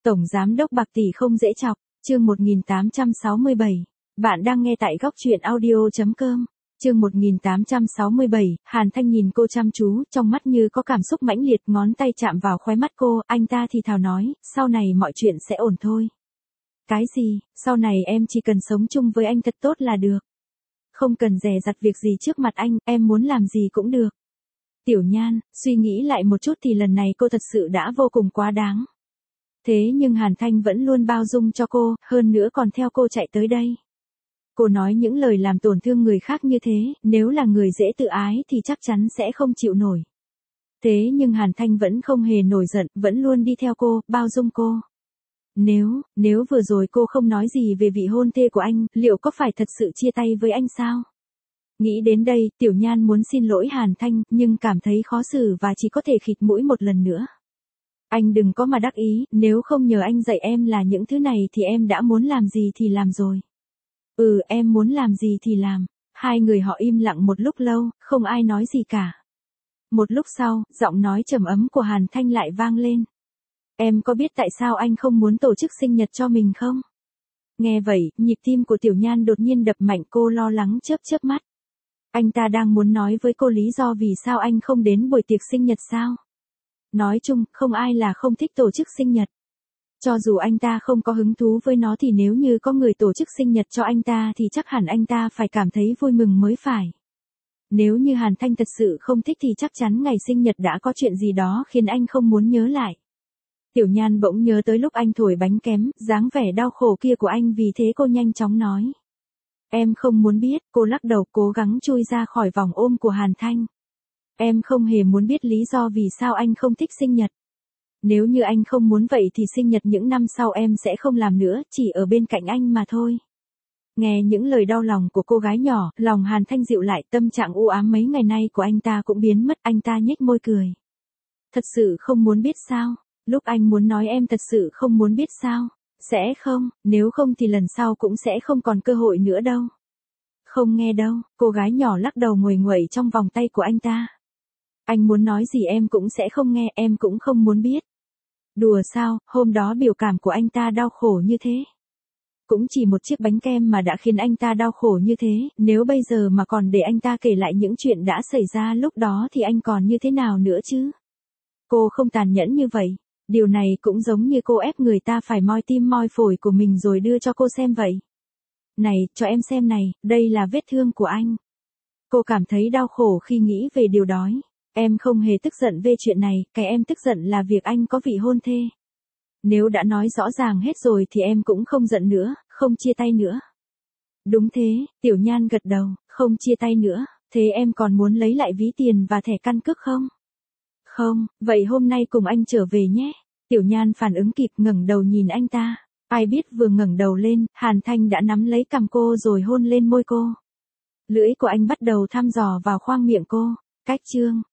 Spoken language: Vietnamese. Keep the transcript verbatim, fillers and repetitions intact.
Tổng giám đốc Bạc Tỷ không dễ chọc, chương một nghìn tám trăm sáu mươi bảy. Bạn đang nghe tại góc truyện audio chấm com. Chương một nghìn tám trăm sáu mươi bảy, Hàn Thanh nhìn cô chăm chú, trong mắt như có cảm xúc mãnh liệt, ngón tay chạm vào khóe mắt cô, anh ta thì thào nói, sau này mọi chuyện sẽ ổn thôi. Cái gì, sau này em chỉ cần sống chung với anh thật tốt là được. Không cần dè dặt việc gì trước mặt anh, em muốn làm gì cũng được. Tiểu Nhan, suy nghĩ lại một chút thì lần này cô thật sự đã vô cùng quá đáng. Thế nhưng Hàn Thanh vẫn luôn bao dung cho cô, hơn nữa còn theo cô chạy tới đây. Cô nói những lời làm tổn thương người khác như thế, nếu là người dễ tự ái thì chắc chắn sẽ không chịu nổi. Thế nhưng Hàn Thanh vẫn không hề nổi giận, vẫn luôn đi theo cô, bao dung cô. Nếu, nếu vừa rồi cô không nói gì về vị hôn thê của anh, liệu có phải thật sự chia tay với anh sao? Nghĩ đến đây, Tiểu Nhan muốn xin lỗi Hàn Thanh, nhưng cảm thấy khó xử và chỉ có thể khịt mũi một lần nữa. Anh đừng có mà đắc ý, nếu không nhờ anh dạy em là những thứ này thì em đã muốn làm gì thì làm rồi. Ừ, em muốn làm gì thì làm. Hai người họ im lặng một lúc lâu, không ai nói gì cả. Một lúc sau, giọng nói trầm ấm của Hàn Thanh lại vang lên. Em có biết tại sao anh không muốn tổ chức sinh nhật cho mình không? Nghe vậy, nhịp tim của Tiểu Nhan đột nhiên đập mạnh, cô lo lắng chớp chớp mắt. Anh ta đang muốn nói với cô lý do vì sao anh không đến buổi tiệc sinh nhật sao? Nói chung, không ai là không thích tổ chức sinh nhật. Cho dù anh ta không có hứng thú với nó thì nếu như có người tổ chức sinh nhật cho anh ta thì chắc hẳn anh ta phải cảm thấy vui mừng mới phải. Nếu như Hàn Thanh thật sự không thích thì chắc chắn ngày sinh nhật đã có chuyện gì đó khiến anh không muốn nhớ lại. Tiểu Nhan bỗng nhớ tới lúc anh thổi bánh kém, dáng vẻ đau khổ kia của anh, vì thế cô nhanh chóng nói. Em không muốn biết, cô lắc đầu cố gắng chui ra khỏi vòng ôm của Hàn Thanh. Em không hề muốn biết lý do vì sao anh không thích sinh nhật. Nếu như anh không muốn vậy thì sinh nhật những năm sau em sẽ không làm nữa, chỉ ở bên cạnh anh mà thôi. Nghe những lời đau lòng của cô gái nhỏ, lòng Hàn Thanh dịu lại, tâm trạng u ám mấy ngày nay của anh ta cũng biến mất, anh ta nhếch môi cười. Thật sự không muốn biết sao? Lúc anh muốn nói em thật sự không muốn biết sao? Sẽ không, nếu không thì lần sau cũng sẽ không còn cơ hội nữa đâu. Không nghe đâu, cô gái nhỏ lắc đầu nguầy nguậy trong vòng tay của anh ta. Anh muốn nói gì em cũng sẽ không nghe, em cũng không muốn biết. Đùa sao, hôm đó biểu cảm của anh ta đau khổ như thế. Cũng chỉ một chiếc bánh kem mà đã khiến anh ta đau khổ như thế, nếu bây giờ mà còn để anh ta kể lại những chuyện đã xảy ra lúc đó thì anh còn như thế nào nữa chứ? Cô không tàn nhẫn như vậy. Điều này cũng giống như cô ép người ta phải moi tim moi phổi của mình rồi đưa cho cô xem vậy. Này, cho em xem này, đây là vết thương của anh. Cô cảm thấy đau khổ khi nghĩ về điều đó. Em không hề tức giận về chuyện này, cái em tức giận là việc anh có vị hôn thê. Nếu đã nói rõ ràng hết rồi thì em cũng không giận nữa, không chia tay nữa. Đúng thế, Tiểu Nhan gật đầu, không chia tay nữa, thế em còn muốn lấy lại ví tiền và thẻ căn cước không? Không, vậy hôm nay cùng anh trở về nhé. Tiểu Nhan phản ứng kịp, ngẩng đầu nhìn anh ta. Ai biết vừa ngẩng đầu lên, Hàn Thanh đã nắm lấy cằm cô rồi hôn lên môi cô. Lưỡi của anh bắt đầu thăm dò vào khoang miệng cô. Cách chương